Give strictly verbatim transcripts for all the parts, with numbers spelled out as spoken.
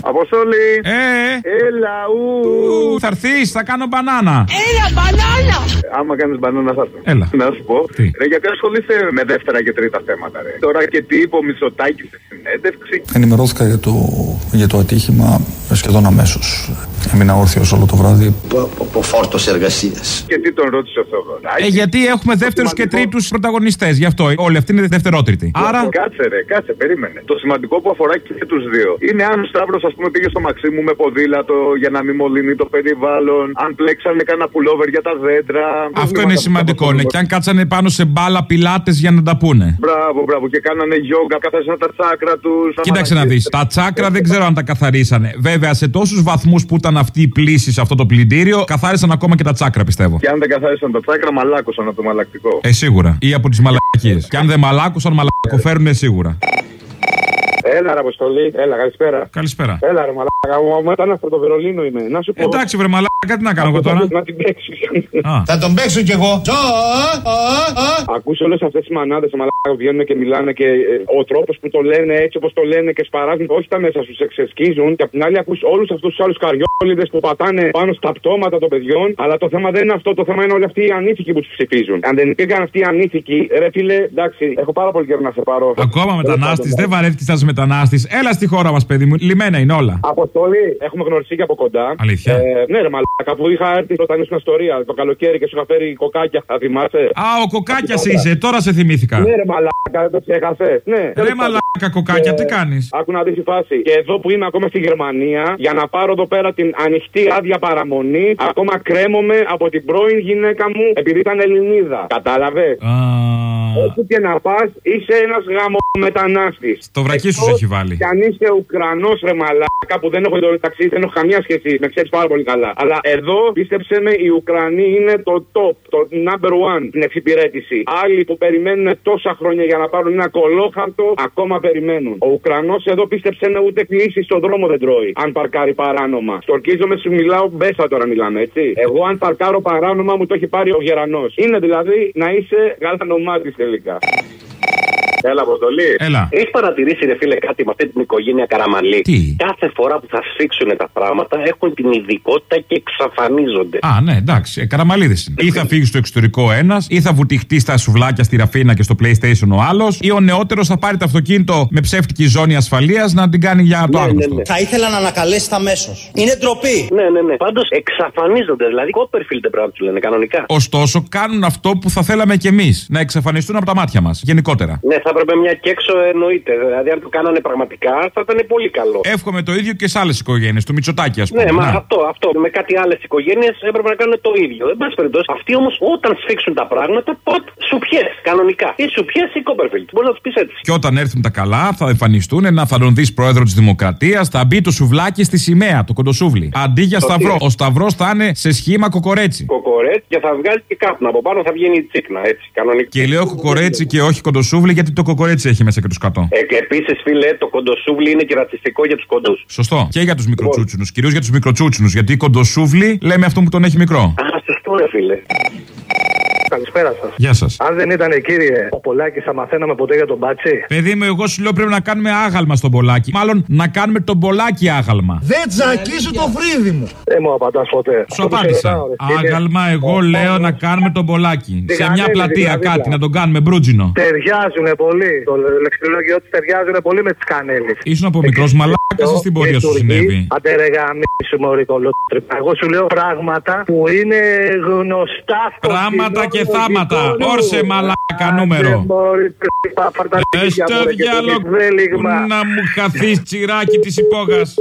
Αποστόλη! Ε! Έλα, ου! Θα έρθεις, θα κάνω μπανάνα! Έλα, μπανάνα! Άμα κάνεις μπανάνα, θα έρθω. Έλα. Να σου πω. Τι? Ρε, γιατί ασχολείσαι με δεύτερα και τρίτα θέματα, ρε. Τώρα και τι είπε ο Μητσοτάκης στη συνέντευξη. Ενημερώθηκα για το, για το ατύχημα σχεδόν αμέσως. Έμεινα όρθιος όλο το βράδυ. Από φόρτος εργασίας. Και τι τον ρώτησε ο Θεοδωράκης. Ε, γιατί έχουμε δεύτερους και τρίτους πρωταγωνιστές, γι' αυτό. Όλοι αυτοί είναι δευτερότριτοι. Άρα. Κάτσε, ρε, κάτσε, περίμενε. Το σημαντικό που αφορά και τους δύο είναι αν ο Σταύρος, ας πούμε, πήγε στο Μαξίμου με ποδήλατο για να μην μολύνει το περιβάλλον, αν πλέξανε κανένα πουλόβερ για τα δέντρα. Αυτό είναι σημαντικό, ναι. Και αν κάτσανε πάνω σε μπάλα πιλάτες για να τα πούνε. Μπράβο, μπράβο. Και κάνανε γιόγκα, καθάρισαν τα τσάκρα τους. Κοίταξε να δεις. Τα τσάκρα δεν ξέρω αν τα καθαρίσανε. Βέβαια, σε τόσους βαθμούς που ήταν αυτή η πλήση σε αυτό το πλυντήριο, καθάρισαν ακόμα και τα τσάκρα, πιστεύω. Και αν δεν καθάρισαν τα τσάκρα, μαλάκωσαν από το μαλακτικό. Ε, σίγουρα. Ή από τις μαλακίες. Και αν δεν μαλάκωσαν, μαλακοφέρνουνε σίγουρα. Έλα, ρε Αποστολή, έλα, καλησπέρα. Καλησπέρα. Έλα, ρε μαλάκα, μου μετανάστα από το Βερολίνο είμαι. Να σου πω. Εντάξει, βρε μαλάκα, τι να κάνω εγώ τώρα. Να την παίξεις. Θα τον παίξω κι εγώ. Ακούς όλες αυτές τις μανάδες μαλάκα που βγαίνουν και μιλάνε και ε, ο τρόπος που το λένε έτσι όπως το λένε και σπαράζουν, όχι τα μέσα σου, εξεσκίζουν. Και απ' την άλλη ακούς όλους αυτούς τους άλλους καριόλιδες που πατάνε πάνω στα πτώματα των παιδιών. Αλλά το θέμα δεν είναι αυτό, το θέμα είναι όλοι αυτοί οι ανήθικοι που τους ψηφίζουν. Αν δεν υπήρχαν αυτοί οι ανήθικοι, ρε φίλε, εντάξει, έχω πάρα πολύ καιρό να σε πάρω. Ακόμα μετανάστης, δεν βαρέθηκες να είσαι μετανάστης. Έλα στη χώρα μας, παιδί μου, λιμένα είναι όλα. Αποστολή, έχουμε γνωριστεί και από κοντά. Αλήθεια. Ε, ναι, ρε μαλάκα, που είχα έρθει όταν ήσουν ιστορία το καλοκαίρι και σου είχα φέρει κοκάκια, θα θυμάσαι. Α, ο κοκάκιας είσαι, τώρα σε θυμήθηκα. Ναι, ρε μαλάκα, δεν το ξέχασες. Ναι, ρε μαλάκα, κοκάκια, τι κάνεις. Άκου να δεις η φάση. Και εδώ που είμαι ακόμα στη Γερμανία, για να πάρω εδώ πέρα την ανοιχτή άδεια παραμονή, ακόμα κρέμομαι από την πρώην γυναίκα μου επειδή ήταν Ελληνίδα. Κατάλαβες. Όπου και να πας, είσαι ένας γαμομετανάστης. Το βρακί σου έχει βάλει. Και αν είσαι Ουκρανός, ρε μαλάκα, που δεν έχω εντωμεταξύ, δεν έχω καμία σχέση, με ξέρεις πάρα πολύ καλά. Αλλά εδώ, πίστεψε με, οι Ουκρανοί είναι το top, το number one στην εξυπηρέτηση. Άλλοι που περιμένουν τόσα χρόνια για να πάρουν ένα κολόχαρτο, ακόμα περιμένουν. Ο Ουκρανός εδώ, πίστεψε με, ούτε κλείσει στον δρόμο δεν τρώει. Αν παρκάρει παράνομα. Στορκίζομαι, σου μιλάω μπέσα τώρα μιλάμε, έτσι. Εγώ, αν παρκάρω παράνομα, μου το έχει πάρει ο Γερανός. Είναι δηλαδή να είσαι γαλανομάτης τελικά. Έλα, Αποστολή. Έλα. Έχεις παρατηρήσει, ρε φίλε, κάτι με αυτή την οικογένεια Καραμαλή? Τι? Κάθε φορά που θα σφίξουν τα πράγματα έχουν την ειδικότητα και εξαφανίζονται. Α, ναι, εντάξει. Ε, Καραμαλίδες είναι. Ή θα φύγει στο εξωτερικό ένας, ή θα βουτυχτεί στα σουβλάκια στη Ραφίνα και στο PlayStation ο άλλος, ή ο νεότερος θα πάρει το αυτοκίνητο με ψεύτικη ζώνη ασφαλείας να την κάνει για το ναι, άγνωστο. Ναι, ναι. Θα ήθελα να ανακαλέσει αμέσως. Είναι ντροπή. Ναι, ναι, ναι. Πάντως εξαφανίζονται. Δηλαδή, Κόπερφιλντ πρέπει να του λένε κανονικά. Ωστόσο, κάνουν αυτό που θα θέλαμε κι εμείς. Να εξαφανιστούν από τα μάτια μας. Γενικότερα. Ναι, θα έπρεπε μια και έξω εννοείται. Δηλαδή, αν το κάνανε πραγματικά, θα ήταν πολύ καλό. Εύχομαι το ίδιο και σε άλλες οικογένειες. Το Μητσοτάκη, ας πούμε. Ναι, μα αυτό, αυτό. Με κάτι άλλες οικογένειες έπρεπε να κάνουν το ίδιο. Εν πάση περιπτώσει, αυτοί όμως όταν σφίξουν τα πράγματα, ποτ, σου πιες κανονικά. Ή σου πιες ή Κόπερφιλντ. Μπορεί να του πει έτσι. Και όταν έρθουν τα καλά, θα εμφανιστούν ένα θα τον δεις πρόεδρο της Δημοκρατίας, θα μπει το σουβλάκι στη σημαία, το κοντοσούβλι. Αντί για σταυρό. Ο σταυρός θα είναι σε σχήμα κοκορέτσι. Κοκορέτσι και θα βγάλει και κάπου. Από πάνω θα βγαίνει η τσίκνα, έτσι. Κανονικά. Και λέω κοκορέτσι και όχι κοντοσούβλι, γιατί το κοκορέτσι έχει μέσα και τους κατώ. Ε, και επίσης, φίλε, το κοντοσούβλι είναι και ρατσιστικό για τους κοντούς. Σωστό. Και για τους μικροτσούτσουνους. Κυρίως για τους μικροτσούτσουνους. Γιατί κοντοσούβλι λέμε αυτό που τον έχει μικρό. Α, σωστό, ρε φίλε. Καλησπέρα σας. Γεια σας. Αν δεν ήταν, κύριε, ο Πολάκης, θα μαθαίναμε ποτέ για τον Μπάτσι. Παιδί μου, εγώ σου λέω πρέπει να κάνουμε άγαλμα στον Πολάκη. Μάλλον να κάνουμε τον Πολάκη άγαλμα. Δεν τσακίσω το φρύδι μου. Δεν μου απαντάς ποτέ. Σου απάντησα. Άγαλμα, εγώ λέω να κάνουμε τον Πολάκη. Σε μια πλατεία κάτι, να τον κάνουμε μπρούτζινο. Ταιριάζουνε πολύ. Το λεξιλόγιο του ταιριάζουνε πολύ με τις κανέλες. Ήσουν από μικρός μαλάκας ή στην πορεία σου συνέβη? Άντε ρε γαμίσου μωρή κολότρυπα. Εγώ σου λέω πράγματα που είναι γνωστά στο πράγματα και θάματα. Όρσε μαλάκα νούμερο. Έστε διάλογο να μου χαθείς τσιράκι της υπόγας.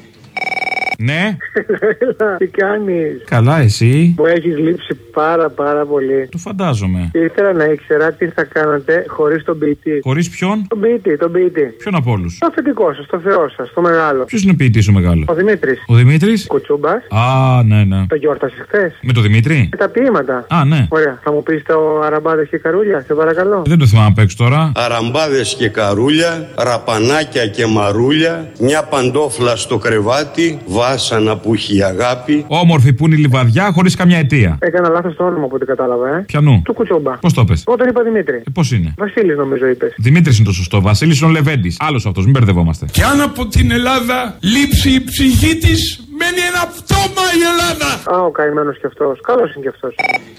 Ναι. Τι κάνεις? Καλά, εσύ? Μου έχεις λείψει πάρα πάρα πολύ. Το φαντάζομαι. Και ήθελα να ήξερα τι θα κάνατε χωρίς τον ποιητή. Χωρίς ποιον? Τον ποιητή, τον ποιητή. Ποιον από όλους? Το αφεντικό σας, το Θεό σας, το μεγάλο. Ποιος είναι ο ποιητής ο μεγάλος? Ο Δημήτρης. Ο Δημήτρης? Κουτσούμπας. Α, ναι, ναι. Το γιόρτασες χθες? Με το Δημήτρη? Με τα ποίηματα. Α, ναι. Ωραία. Θα μου πεις το αραμπάδες και καρούλια, σε παρακαλώ. Δεν το θυμάμαι απ' έξω τώρα. Αραμπάδες και καρούλια, ραπανάκια και μαρούλια, μια παντόφλα στο κρεβάτι, βάσανα που έχει η αγάπη. Όμορφη που είναι η λιβαδιά χωρίς καμιά αιτία. Έκανα λάθος το όνομα από ό,τι κατάλαβα, ε. Πιανού? Του Κουτσόμπα. Πώς το πες? Όταν είπα Δημήτρη. Ε, πώς είναι? Βασίλης νομίζω είπες. Δημήτρης είναι το σωστό. Βασίλης είναι ο Λεβέντης. Άλλος αυτός, μην μπερδευόμαστε. Και αν από την Ελλάδα λείψει η ψυχή της, μένει ένα πτώμα η Ελλάδα. Α, ο καημένος κι αυτός. Καλός είναι κι αυτός.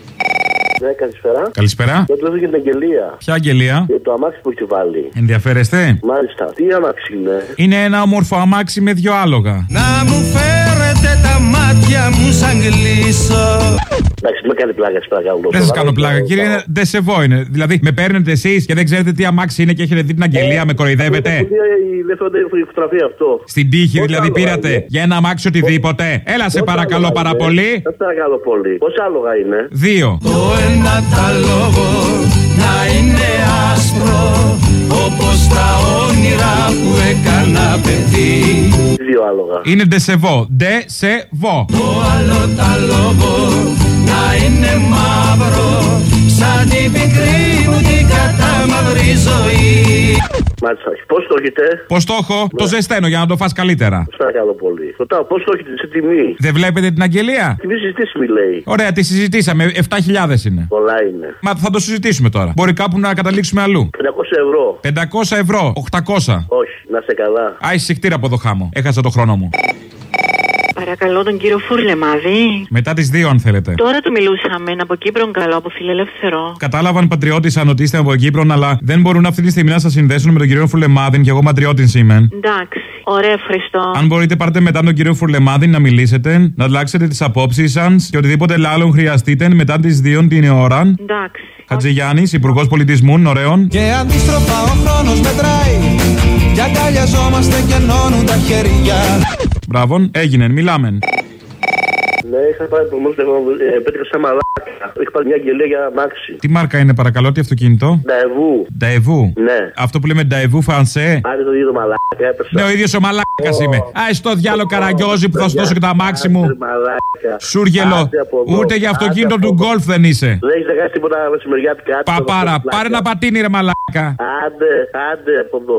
Ναι, καλησπέρα. Καλησπέρα. Δεν το για την αγγελία. Ποια αγγελία? Για το αμάξι που έχει βάλει. Ενδιαφέρεστε? Μάλιστα. Τι αμάξι είναι? Είναι ένα όμορφο αμάξι με δυο άλογα. Να μου φέρετε τα μάτια μου σαν κλείσω. Εντάξει, με κάνει πλάκα, παρακαλώ. Δεν σας κάνω πλάκα, κύριε, είναι ντεσεβό είναι. Δηλαδή, με παίρνετε εσείς και δεν ξέρετε τι αμάξι είναι και έχετε δει την αγγελία, με κοροϊδεύετε. Δεν φαίνεται η φωτογραφία αυτό. Στην τύχη δηλαδή πήρατε για ένα αμάξι οτιδήποτε. Έλα σε παρακαλώ πάρα πολύ. Σε παρακαλώ πολύ. Πόσα άλογα είναι? Δύο. Το ένα τα λόγο να είναι άσπρο, όπως τα όνειρα που έκανα παιδί. Δύο άλογα. Είναι ντεσεβό. Ντεσεβό. Το άλλο τα λόγο να είναι μαύρο, σαν την πικρή μου την κατάμαυρη ζωή. Μάλιστα. Πώς το έχετε? Πώς το έχω? Το ζεσταίνω για να το φας καλύτερα. Σας παρακαλώ πολύ. Ρωτάω, πώς το έχετε, σε τιμή? Δεν βλέπετε την αγγελία? Τιμή συζητήσιμη λέει. Ωραία, τη συζητήσαμε. επτά χιλιάδες είναι. Πολλά είναι. Μα θα το συζητήσουμε τώρα. Μπορεί κάπου να καταλήξουμε αλλού. πεντακόσια ευρώ. πεντακόσια ευρώ. οκτακόσια. Όχι, να σε καλά. Α, εισηχτήρα από το χάμο. Έχασα το χρόνο μου. Παρακαλώ τον κύριο Φουρλεμάδη. Μετά τις δύο, αν θέλετε. Τώρα του μιλούσαμε, από Κύπρο, καλό, από Φιλελεύθερο. Κατάλαβαν πατριώτησαν ότι είστε από Κύπρο, αλλά δεν μπορούν αυτή τη στιγμή να σας συνδέσουν με τον κύριο Φουρλεμάδη και εγώ πατριώτης είμαι. Εντάξει. Ωραία, ευχαριστώ. Αν μπορείτε, πάρτε μετά τον κύριο Φουρλεμάδη να μιλήσετε, να αλλάξετε τις απόψεις σας και οτιδήποτε άλλο χρειαστείτε μετά τις δύο την ώρα. Εντάξει. Χατζηγιάννης, Υπουργός Πολιτισμού, ωραίων. Και αντίστροφα ο χρόνος μετράει. Κι αγκαλιαζόμαστε και ενώνουν τα χέρια. Μπράβο, έγινε, μιλάμε. Ναι, είχα πάρει το μόνο πέτυχα σαν μαλάκα. Είχα πάρει μια αγγελία για αμάξι. Τι μάρκα είναι, παρακαλώ, τι αυτοκίνητο? Νταεβού. Νταεβού. Ναι. Αυτό που λέμε Νταεβού Φρανσέ. Άρη το ίδιο μαλάκα, έπεσα. Ναι, ο ίδιος ο μαλάκας oh. είμαι. Α, στο διάλο Καραγκιόζη που θα σου δώσω και το αμάξι μου. Σούργελο. Ούτε για αυτοκίνητο του γκολφ δεν είσαι. Δεν έχεις δεχάσει τίποτα μεσημεριάτικα. Παπάρα, πάρε ένα πατίνι ρε μαλάκα. Άντε, άντε από εδώ.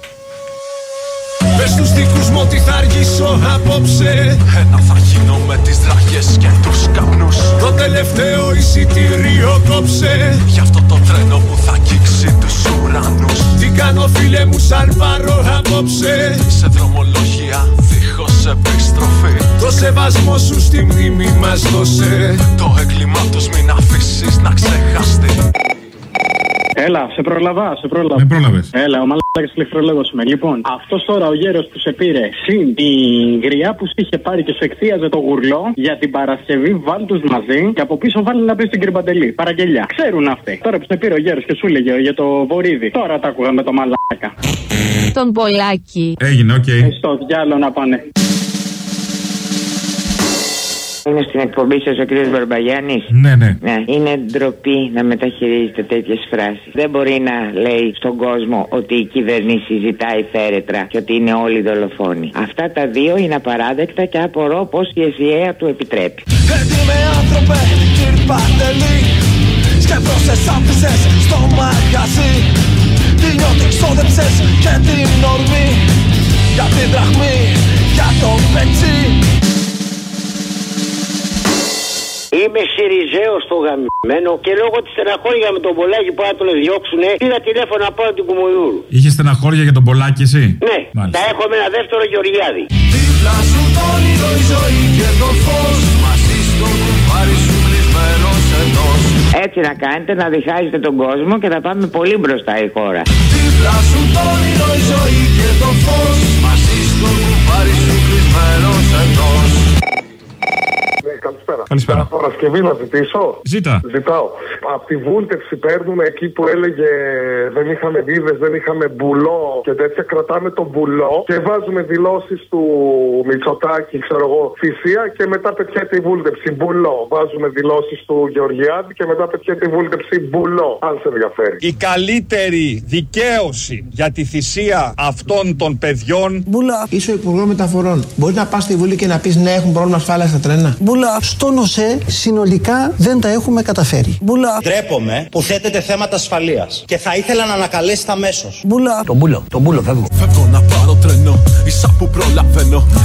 Πες στους δικούς μου ότι θα αργήσω απόψε. Ένα θα γίνω με τις δραχές και τους καπνούς. Το τελευταίο εισιτήριο κόψε. Γι' αυτό το τρένο που θα αγγίξει τους ουρανούς. Τι κάνω φίλε μου σαν πάρω απόψε. Σε δρομολόγια δίχως επιστροφή. Το σεβασμό σου στη μνήμη μας δώσε. Το έγκλημά τους μην αφήσεις να ξεχαστεί. Έλα, σε προλαβά, σε πρόλαβα. Με πρόλαβες. Έλα, ο μαλάκας ηλεκτρολόγος είμαι. Λοιπόν, αυτός τώρα ο γέρος που σε πήρε, συν η γριά που σου είχε πάρει και σου εκθίαζε το γουρλό για την Παρασκευή, βάλ τους μαζί και από πίσω βάλει να πει στην Κρυμπαντελή. Παραγγελιά. Ξέρουν αυτοί. Τώρα που σε πήρε ο γέρος και σου έλεγε για το βορίδι. Τώρα τα άκουγα με το μαλάκα. Τον Πολάκη. Έγινε, οκ. Okay. Στο διάλο να πάνε. Είναι στην εκπομπή σας ο κ. Μπαρμπαγιάννης. Ναι, ναι, ναι. Είναι ντροπή να μεταχειρίζετε τέτοιες φράσεις. Δεν μπορεί να λέει στον κόσμο ότι η κυβέρνηση ζητάει θέρετρα και ότι είναι όλοι δολοφόνοι. Αυτά τα δύο είναι απαράδεκτα και απορώ πως η ΕΣΥΑ του επιτρέπει. Έτοιμε άνθρωπε, κύριε Παντελή. Σκεφτόσες άφησες στο μαγαζί. Τι νιώτη ξόδεψες και την ορμή. Για την δραχμή, για το πετσί. Είμαι Σιριζέος στο γαμμένο και λόγω της στεναχώρια με τον Πολάκη που θα τον διώξουνε, πήρα τηλέφωνο να πάω την Κουμουνιούρου. Είχε στεναχώρια για τον Πολάκη, εσύ? Ναι, μάλιστα. Θα έχω με ένα δεύτερο Γεωργιάδη. Δίπλα σου το όνειρο, η ζωή και το φως. Μαζί στο κουμπάρι σου κλεισμένος εντός. Έτσι να κάνετε, να διχάζετε τον κόσμο και θα πάμε πολύ μπροστά η χώρα. Δίπλα σου το όνειρο, η ζωή και το φως. Μαζί στο κουμπάρι σου κλεισμένος εντός. Καλησπέρα. Καλησπέρα. Παρασκευή να ζητήσω. Ζήτα. Ζητάω. Από τη βούλτευση παίρνουμε εκεί που έλεγε δεν είχαμε βίδες, δεν είχαμε μπουλό και τέτοια. Κρατάμε το μπουλό και βάζουμε δηλώσεις του Μητσοτάκη, ξέρω εγώ, θυσία και μετά πετιέται η βούλτευση. Μπουλό. Βάζουμε δηλώσεις του Γεωργιάδη και μετά πετιέται η βούλτευση. Μπουλό. Αν σε ενδιαφέρει. Η καλύτερη δικαίωση για τη θυσία αυτών των παιδιών. Μπουλά. Είσαι ο Υπουργός Μεταφορών. Μπορεί να πας στη Βουλή και να πεις ναι, έχουν πρόβλημα ασφάλειας στα τρένα. Μπουλά. Στο ΝΟΣΕ συνολικά δεν τα έχουμε καταφέρει. Μπουλά. Ντρέπομαι που θέτετε θέματα ασφαλείας και θα ήθελα να ανακαλέσετε αμέσως. Μπουλά. Τον μπούλο, τον μπούλο φεύγω. Φεύγω να πάρω τρένο, ίσα που προλαβαίνω. Για μια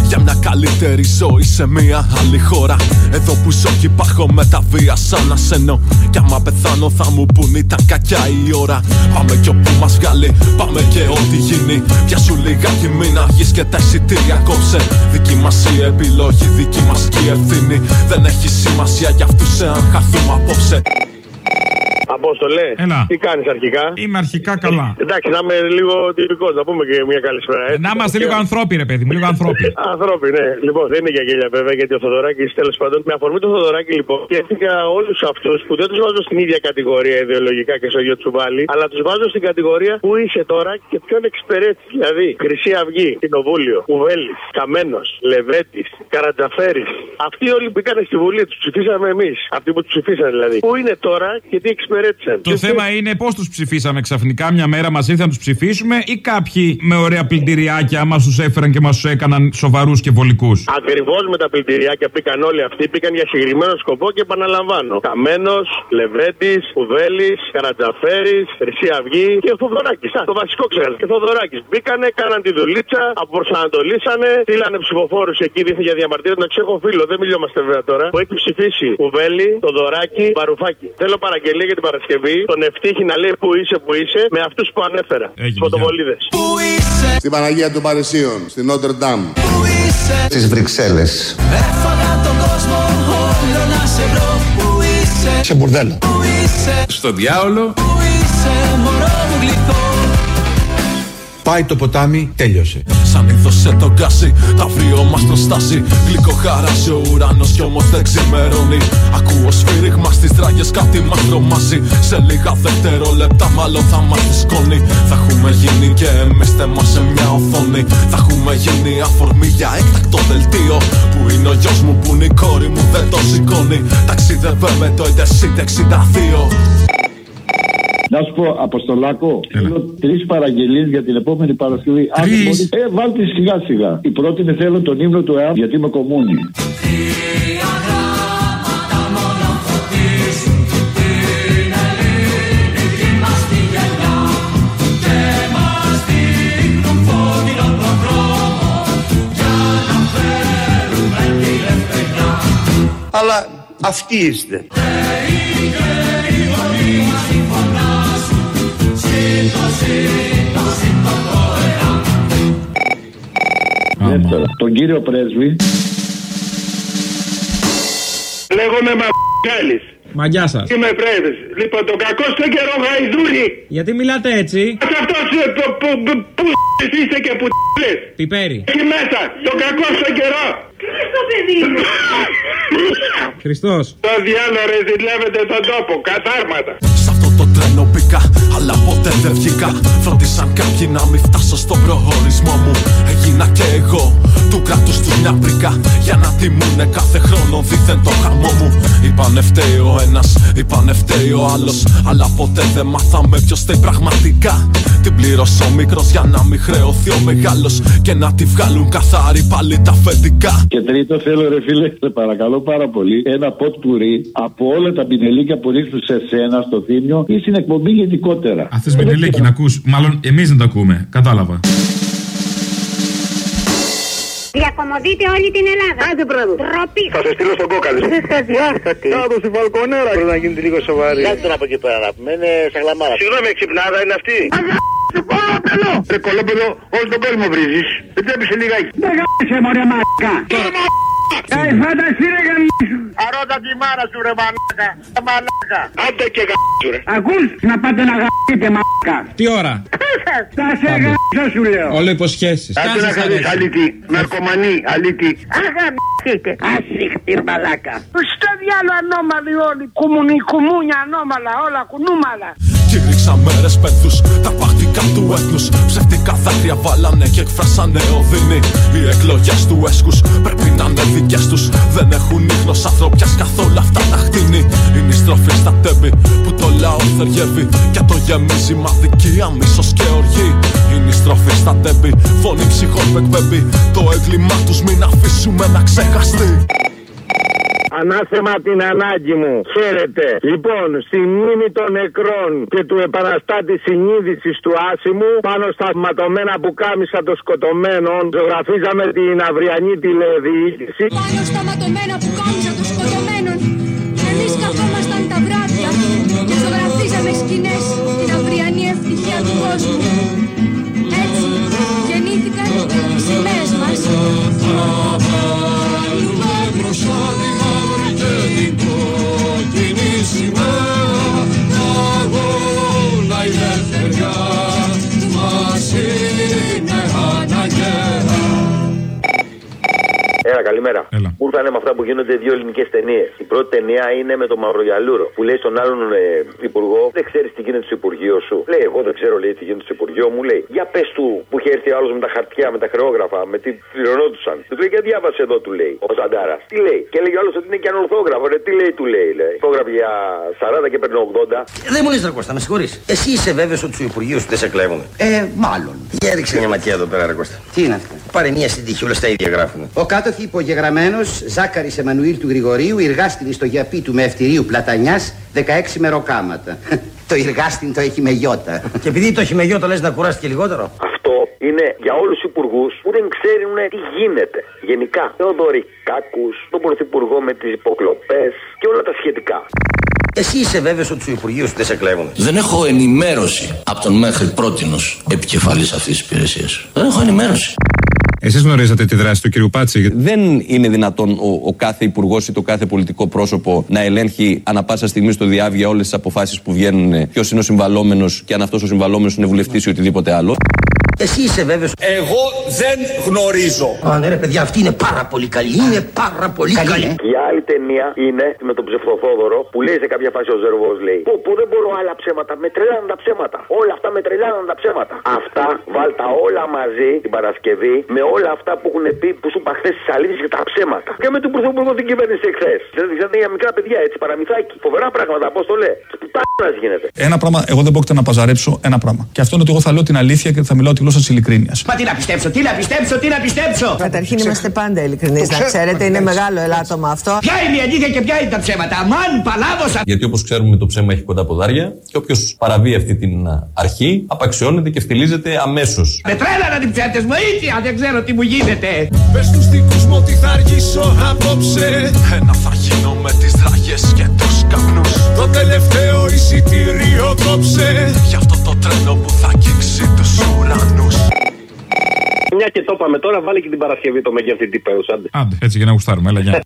καλύτερη ζωή σε μια άλλη χώρα. Εδώ που ζω κι υπάρχω με τα βία σαν να σένω. Κι άμα πεθάνω θα μου πουν ήταν κακιά η ώρα. Πάμε κι όπου μας βγάλει, πάμε και ό,τι γίνει. Πιάσου λιγάκι μην αργείς και τα εισιτήρια κόψε. Δική μας η επιλογή, δική μας και η ευθύνη. Δεν έχει σημασία για αυτούς εάν χαθούμε απόψε. Απόστολε, Έλα. τι κάνεις αρχικά? Είμαι αρχικά καλά. Εντάξει, να είμαι λίγο τυπικός, να πούμε και μια καλησπέρα. Έτσι. Να είμαστε λίγο ανθρώποι, ρε παιδί μου, λίγο ανθρώποι. Ανθρώποι, ναι. Λοιπόν, δεν είναι για γέλια βέβαια, γιατί ο Θοδωράκης τέλος πάντων. Με αφορμή το Θοδωράκη, λοιπόν, σκέφτηκα όλους αυτούς που δεν τους βάζω στην ίδια κατηγορία ιδεολογικά και στο γιο Τσουβάλι, αλλά τους βάζω στην κατηγορία που είσαι τώρα και ποιον εξυπηρέτης. Δηλαδή, Χρυσή Αυγή, Κοινοβούλιο, Κουβέλης, Καμένος, Λεβέντης, Καρατζαφέρης. Αυτοί όλοι που μπήκαν στη Βουλή, τους ψηφίσαμε εμείς. Αυτοί που τους ψηφίσαν δηλαδή. Πού είναι τώρα και τι εξυπηρέτησαν. Το θέμα είναι πώς τους ψηφίσαμε ξαφνικά. Μια μέρα μας ήρθαν να τους ψηφίσουμε ή κάποιοι με ωραία πλυντηριάκια μας τους έφεραν και μας τους έκαναν σοβαρούς και βολικούς. Ακριβώς με τα πλυντηριάκια πήγαν όλοι αυτοί, πήγαν για συγκεκριμένο σκοπό και επαναλαμβάνω. Καμένος, Λεβέντης, Κουβέλης, Καρατζαφέρης, Χρυσή Αυγή και ο Θοδωράκης. Το βασικό ξέχασα. Και ο Θοδωράκης. Μπήκανε, κάναν τη δουλίτσα, αποπροσανατολίσανε, στείλανε ψηφοφόρους εκεί δίθεν για διαμαρτύρια. Να ξέρω φίλο, δεν μιλιόμαστε βέβαια τώρα. Που έχει ψηφίσει Κουβέλη, Θοδωράκη, Παρουφάκη. Θέλω παραγγελία για την Παρασκευή. Τον Ευτύχη να λέει που είσαι, που είσαι, με αυτούς που ανέφερα. Τις φωτοβολίδες. Στην Παναγία των Παρισίων, στην Νότρ Ντάμ. Στις Βρυξέλλες. Έφαγα τον κόσμο όλο να σε βρω. Πού είσαι? Σε μπουρδέλα. Πού είσαι? Στο διάολο. Πού είσαι μωρό μου γλυκό? Πάει το ποτάμι, τέλειωσε. Σαν είδωσε το γκάσι, τα βρύο μας το στάσει. Γλυκό χαράζει ο ουρανός κι όμως δεν ξημερώνει. Ακούω σφύριγμα στις τράγες, κάτι μας τρομάζει. Σε λίγα δευτερόλεπτα μάλλον θα μας φουσκώνει. Θα έχουμε γίνει και εμείς θέμα σε μια οθόνη. Θα έχουμε γίνει αφορμή για έκτακτο δελτίο. Που είναι ο γιος μου, που είναι η κόρη μου, δεν το σηκώνει. Ταξίδευε με το Ιντερσίτ εξήντα δύο. Να σου πω, Αποστολάκο, θέλω τρεις παραγγελίες για την επόμενη Παρασκευή. Αν δεν μπορείς, ε, βάλτε σιγά σιγά. Η πρώτη είναι θέλω τον ύμνο του ΕΑΜ, γιατί είμαι κομμούνι. Αλλά αυτοί είστε. Δεύτερα, τον κύριο πρέσβη. Λέγομαι Μαγκάλης. Μα γεια σας. Είμαι πρέσβης. Λοιπόν, τον κακό στον καιρό γαϊδούρι. Γιατί μιλάτε έτσι? Αυτός που είστε και που λες. Πιπέρι. Εκεί μέσα, τον κακό στον καιρό. Τι είναι στο παιδί μου? Χριστός. Το διάλογο ρε ζηλεύετε τον τόπο, καθάρματα. Σ' αυτό το τρένο μπήκα, αλλά ποτέ δεν βγήκα. Φρόντισαν κάποιοι να μην φτάσω στον προορισμό μου. Έγινα και εγώ του κράτους του μια πρίκα. Για να τιμούνε κάθε χρόνο δίθεν το χαμό μου. Είπανε φταίει ο ένας, είπανε φταίει ο άλλος. Αλλά ποτέ δεν μάθαμε ποιος φταίει πραγματικά. Την πλήρωσε ο μικρός για να μην χρεωθεί ο μεγάλος. Και να τη βγάλουν καθαρή πάλι τα αφεντικά. Και τρίτο θέλω ρε φίλε, σε παρακαλώ πάρα πολύ, ένα ποτ πουρί από όλα τα πινελίκια που ρίχνουν σε σένα στο Θήμιο ή στην εκπομπή γενικότερα. Α, θες πινελίκι να ακούς, μάλλον εμείς να το ακούμε, κατάλαβα. Διακομωδείτε όλη την Ελλάδα. Άντε πράγμα. Τροπή. Θα σε στείλω στον κόκαλη. Δεν σε διόρθωτη. Κάτω στη βαλκονέρα. Πρέπει να γίνετε λίγο σοβαρή. Κάτσε τον από εκεί πέρα να πούμε. Είναι σε γλαμάρα. Συγγνώμη, εξυπνάδα είναι αυτή. Σε κολόπεδο! Ρε κολόπεδο, όλο τον κόσμο βρίζεις. Δεν τρέπεσαι λιγάκι. Δεν γάμισε μωρέ μαλάκα. Ε, φανταστεί ρε γαμίσου. Αρώτα τη μάνα σου ρε μαλάκα. Μαλάκα. Άντε και γαμίσου ρε. Ακούς να πάτε να γαμίσετε μαλάκα. Τι ώρα? Θα σε γαμίσω σου λέω. Όλο υποσχέσεις. Άντε να χαθείς αλήτη. Ναρκωμανή αλήτη. Αγαμίσετε. Ασύχτη μαλάκα. Στο διάλο ανώμαλοι όλοι. Κουμουνι, κουμούνια ανώμαλα. Όλα κουνούμαλα. Κήρυξα μέρες πένθους, τα παχτικά του έθνους. Ψευτικά δάκρυα βάλανε και εκφράσανε οδύνη. Οι εκλογές του έσκους πρέπει να είναι δικές τους. Δεν έχουν ίχνος ανθρωπιάς καθόλου αυτά τα χτίνη. Είναι η στροφή στα τέμπη που το λαό θεριεύει. Και το γεμίζει με αδικία, μίσος και οργή. Είναι η στροφή στα τέμπη, φωνή ψυχών που εκπέμπει. Το έγκλημά τους μην αφήσουμε να ξεχαστεί. Ανάθεμα την ανάγκη μου. Χαίρετε. Λοιπόν, στη μνήμη των νεκρών και του επαναστάτη συνείδησης του Άσημου, πάνω στα ματωμένα πουκάμισα των σκοτωμένων, ζωγραφίζαμε την αυριανή τηλεδιοίκηση. Πάνω στα ματωμένα πουκάμισα των σκοτωμένων, εμείς καθόμασταν τα βράδια και ζωγραφίζαμε σκηνές την αυριανή ευτυχία του κόσμου. Έτσι γεννήθηκαν οι σημαίες μας. Θα βάλουμε μπροστά τη μαύρη και την κόκκινη σημαία, αγώνα η ελευθεριά μας είναι αναγκαία. Έλα, καλημέρα. Έλα. Μου ήρθανε με αυτά που γίνονται δύο ελληνικές ταινίες. Η πρώτη ταινία είναι με τον Μαυρογιαλούρο που λέει στον άλλον ε, υπουργό: δεν ξέρεις τι γίνεται στο Υπουργείο σου. Λέει: εγώ δεν ξέρω, λέει, τι γίνεται στο Υπουργείο μου. Λέει: για πες του που είχε έρθει ο άλλος με τα χαρτιά, με τα χρεόγραφα, με τι πληρωνόντουσαν. Του λέει: για διάβασε εδώ, του λέει ο Ζαντάρας. Τι λέει. Και λέει ο άλλος ότι είναι και ανορθόγραφο. Ρε, τι λέει, του λέει. λέει. Υπόγραφε για σαράντα και παίρνει ογδόντα. Δεν μου λες, ρε Κώστα, με συγχωρείς. Εσύ είσαι βέβαιος ότι του Υπουργείου σου δεν σε κλέβουν? Ε, μάλλον. Για έριξε μια ματιά εδώ πέρα, ρε Κώστα. Τι είναι αυτό? Πάρε μια συντύχη, όλα στα ίδια γράφουν. Ο κάτοχη υπογεγραμμένος Ζάκαρης Εμμανουήλ του Γρηγορίου, εργάστην στο γιαπί του με ευτηρίου Πλατανιάς, δεκαέξι μεροκάματα. Το εργάστην το έχει με γιώτα. Και επειδή το έχει με γιώτα, λες να κουράστηκε λιγότερο. Αυτό είναι για όλους τους υπουργούς που δεν ξέρουν τι γίνεται. Γενικά, Θεοδωρικάκους, τον πρωθυπουργό με τις υποκλοπές και όλα τα σχετικά. Εσύ είσαι βέβαιος ότι του Υπουργείου σου δεν σε κλέβουν? Δεν έχω ενημέρωση από τον μέχρι πρότινος επικεφαλής αυτής της υπηρεσίας. Δεν έχω ενημέρωση. Εσείς γνωρίζατε τη δράση του κ. Πάτση? Δεν είναι δυνατόν ο, ο κάθε υπουργός ή το κάθε πολιτικό πρόσωπο να ελέγχει ανα πάσα στιγμή στο διάβια όλες τις αποφάσεις που βγαίνουν, ποιος είναι ο συμβαλόμενος και αν αυτός ο συμβαλόμενος είναι βουλευτής ή οτιδήποτε άλλο. Εσύ είσαι βέβαιος? Εγώ δεν γνωρίζω. Α, ναι, ρε παιδιά, αυτή είναι πάρα πολύ καλή. Είναι πάρα πολύ καλή. καλή. Η άλλη ταινία είναι με τον Ψευτοθόδωρο που λέει σε κάποια φάση ο Ζερβός, λέει: Που, που δεν μπορώ άλλα ψέματα. Με τρελάνουν τα ψέματα. Όλα αυτά με τρελάνουν τα ψέματα. Αυτά βάλτα όλα μαζί την Παρασκευή με όλα αυτά που έχουν πει που σου είπα χθες τις αλήθειες και τα ψέματα. Και με τον Πρωθυπουργό την κυβέρνηση εχθές. Δηλαδή για μικρά παιδιά έτσι, παραμυθάκι. Φοβερά πράγματα, πώς το λέει. Πουτάνας γίνεται. Ένα πράγμα, εγώ δεν πρόκειται να παζαρέψω ένα πράγμα. Και αυτό είναι ότι εγώ θα λέω την αλήθεια και θα μιλάω τη γλώσσα της ειλικρίνειας. Μα τι να πιστέψω, τι να πιστέψω, τι να πιστέψω. Καταρχήν είμαστε πάντα ειλικρινείς, να ξέρετε, είναι μεγάλο ελάττωμα αυτό. Ποια είναι η αλήθεια και ποια είναι τα ψέματα? Αμάν, παλάβωσα. Γιατί όπως ξέρουμε το ψέμα έχει κοντά ποδάρια και όποιος παραβεί αυτή την αρχή απαξιώνεται και φτυλίζεται αμέσως. Με τρέλανα την ψεύτες μου, ίδια δεν ξέρω τι μου γίνεται. Πες στους δικούς μου ότι θα αργήσω απόψε. Ένα θα γίνω με τις δραγές και τους καπνούς. Το τελευταίο εισιτήριο κόψε. Γι' αυτό το τρένο που θα αγγίξει τους ουρανούς. Μια και το είπαμε τώρα, βάλει και την Παρασκευή το μεγεθυντή πέους, άντε. Άντε, έτσι για να γουστάρουμε, έλα, γεια.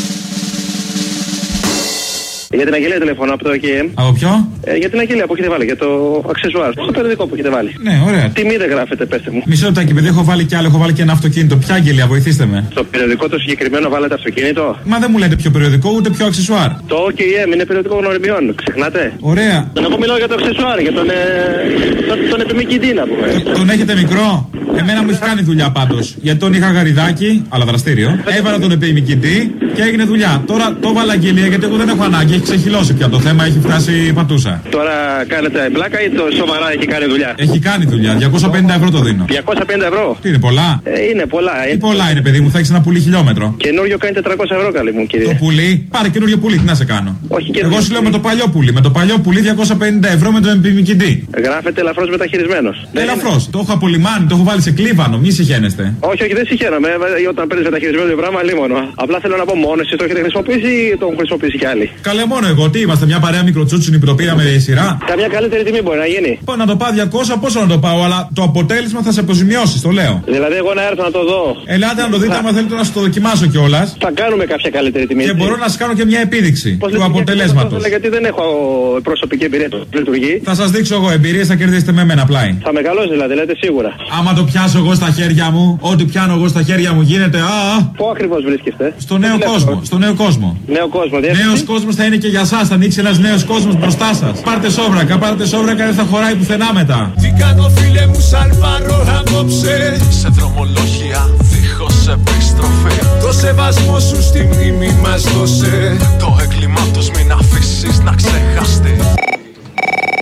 Για την Αγγελία τηλεφωνώ από το ΕΚΕΜ. Από ποιο? Ε, για την Αγγελία που έχετε βάλει, για το αξεσουάρ. Το περιοδικό που έχετε βάλει. Ναι, ωραία. Τιμή δεν γράφετε, πέστε μου. Μισό λεπτάκι, παιδί, έχω βάλει κι άλλο, έχω βάλει και ένα αυτοκίνητο. Ποια Αγγελία, βοηθήστε με. Στο περιοδικό το συγκεκριμένο βάλετε αυτοκίνητο. Μα δεν μου λέτε πιο περιοδικό, ούτε πιο αξεσουάρ. Το ΟΚΕΜ είναι περιοδικό γνωριμιών, ξεχνάτε. Ωραία. Τον εγώ μιλάω για το αξεσουάρ, για τον, ε, τον, τον επιμηκητή να πούμε. Το, τον έχετε μικρό? Εμένα μου έχει κάνει δουλειά πάντως. Γιατί τον είχα γαριδάκι, αλλά δραστήριο. Έβαλα τον επιμηκητή και έγινε δουλειά. Τώρα το βάλα Αγγελία γιατί εγώ δεν έχω ανάγκη, έχει ξεχυλώσει πια το θέμα, έχει φτάσει πατούσα. Τώρα κάνετε πλάκα ή το σοβαρά έχει κάνει δουλειά? Έχει κάνει δουλειά, διακόσια πενήντα ευρώ το δίνω. διακόσια πενήντα ευρώ? Τι είναι, πολλά? Ε, είναι πολλά. Τι πολλά είναι, παιδί μου, θα έχει ένα πουλί χιλιόμετρο. Καινούριο κάνει τετρακόσια ευρώ, καλή μου κύριε. Το πουλί, πάρε καινούριο πουλί, τι να σε κάνω. Όχι, εγώ σου λέω με το παλιό πουλί. Με το παλιό πουλί διακόσια πενήντα ευρώ με τον επιμηκητή. Γράφεται ελαφρώς μεταχειρισμένος. Ελαφρώς. Το έχω απολυμάνει, το έχω βάλει σε κλίβανο, μη συχαίνεστε. Όχι, όχι, δεν συχαίνομαι. Όταν παίρνει μεταχειρισμένο πράγμα, λίμωνο. Απλά θέλω να πω μόνο εσείς το έχετε χρησιμοποιήσει ή το έχουν χρησιμοποιήσει κι άλλοι? Καλέ, μόνο εγώ, τι είμαστε, μια παρέα μικροτσούτσινη που το πήραμε σειρά. Καμιά καλύτερη τιμή μπορεί να γίνει. Πώ να το πάω διακόσια, πόσο να το πάω, αλλά το αποτέλεσμα θα σε αποζημιώσει, το λέω. Δηλαδή, εγώ να έρθω να το δω. Ελάτε να το δείτε, άμα θέλετε να σου το δοκιμάσω κιόλα. Θα κάνουμε κάποια καλύτερη τιμή. Και μπορώ να σα κάνω και μια επίδειξη πώς του αποτελέσματο. Γιατί δεν έχω προσωπική εμπειρία που λειτουργεί. Θα σα δείξω εγώ εμπειρίε, θα κερδίσετε με μένα πλάι. Θα μεγαλώσει δηλαδή, λέτε σίγουρα. Άμα το πιάσω εγώ στα χέρια μου, ό,τι πιάνω εγώ στα χέρια μου γίνεται. Α, πού ακριβώ βρίσκεστε? Στο νέο κόσμο. Στο νέο κόσμο. Νέο κόσμο, Νέο κόσμο θα είναι και για εσά, θα ανοίξει ένα νέο κόσμο μπροστά σα. Πάρτε σόβρακα, πάρτε σόβρακα, δεν θα χωράει πουθενά μετά. Τι κάνω, φίλε μου, σαλπαρώ απόψε. Σε δρομολόγια δίχως επιστροφή. Το σεβασμό σου στη μνήμη μας δώσε. Το έγκλημά τους μην αφήσεις να ξεχαστεί.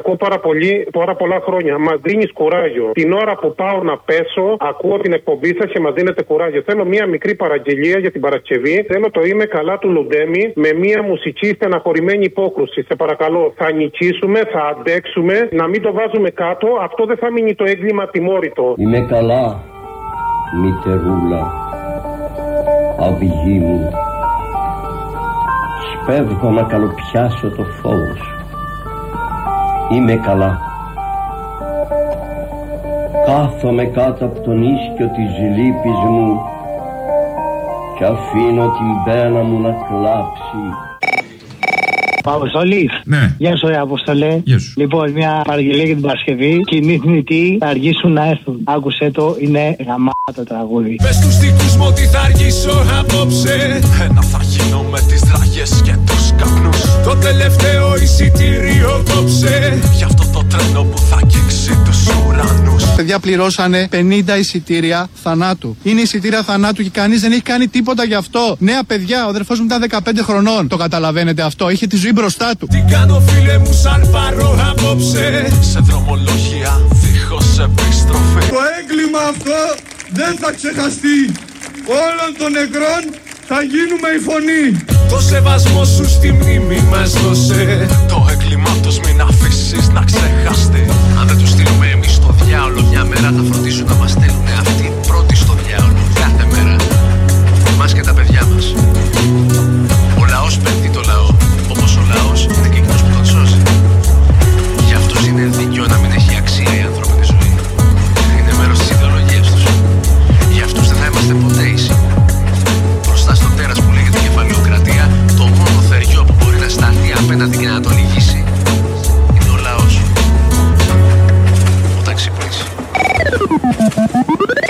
ακούω πάρα, πολύ, πάρα πολλά χρόνια. Μας δίνεις κουράγιο. Την ώρα που πάω να πέσω, ακούω την εκπομπή σας και μας δίνετε κουράγιο. Θέλω μία μικρή παραγγελία για την Παρασκευή. Θέλω το Είμαι καλά του Λουντέμι με μία μουσική στεναχωρημένη υπόκρουση. Σε παρακαλώ, θα νικήσουμε, θα αντέξουμε, να μην το βάζουμε κάτω. Αυτό δεν θα μείνει το έγκλημα τιμώρητο. Είμαι καλά, μητερούλα, αυγή μου. Σπέβγω να καλοπιάσω το φόβο σου. Είμαι καλά. Κάθομαι κάτω από τον ίσκιο της λύπης μου και αφήνω την πένα μου να κλάψει. Αποστολή. Ναι. Γεια σου, ρε Αποστολέ. Γεια σου. Λοιπόν, μια παραγγελία για την Παρασκευή. Κοινοί θνητοί θα αργήσουν να έρθουν. Άκουσε το, είναι γαμάτο τραγούδι. Πες τους δικούς μου ότι θα αργήσω απόψε. Ένα θα γίνω με τις δραγές και τους καπνούς. Το τελευταίο εισιτήριο κόψε. Γι' αυτό το τρένο που θα αγγίξει τους ουρανούς. Παιδιά πληρώσανε πενήντα εισιτήρια θανάτου. Είναι εισιτήρια θανάτου και κανείς δεν έχει κάνει τίποτα γι' αυτό. Νέα παιδιά, ο αδερφός μου ήταν δεκαπέντε χρονών. Το καταλαβαίνετε αυτό. Είχε τη ζωή μπροστά του. Τι κάνω, φίλε μου, σαν πάρω απόψε. Σε δρομολόγια δίχως επιστροφή. Το έγκλημα αυτό δεν θα ξεχαστεί. Όλων των νεκρών θα γίνουμε η φωνή. Το σεβασμό σου στη μνήμη μας δώσε. Το έγκλημα τους μην αφήσεις να ξεχαστεί. Αν δεν τους στείλουμε εμείς στο διάολο, μια μέρα θα φροντίσουν να μας στέλνουν αυτοί πρώτοι στο διάολο. Κάθε μέρα. Εμάς και τα παιδιά μας. Ο λαός πέφτει το λαό. Όπως ο λαός είναι και εκείνος που τον σώζει. Για αυτούς είναι δίκαιο να μην έχει αξία η ανθρώπινη ζωή. Είναι μέρος της ιδεολογίας τους. Για αυτούς δεν θα είμαστε ποτέ ίσοι. Μπροστά στο τέρας που λέγεται κεφαλαιοκρατία, το μόνο θεριό που μπορεί να σταθεί απέναντι και να τον λυγίσει είναι ο λαός. Όταν ξυπνήσει.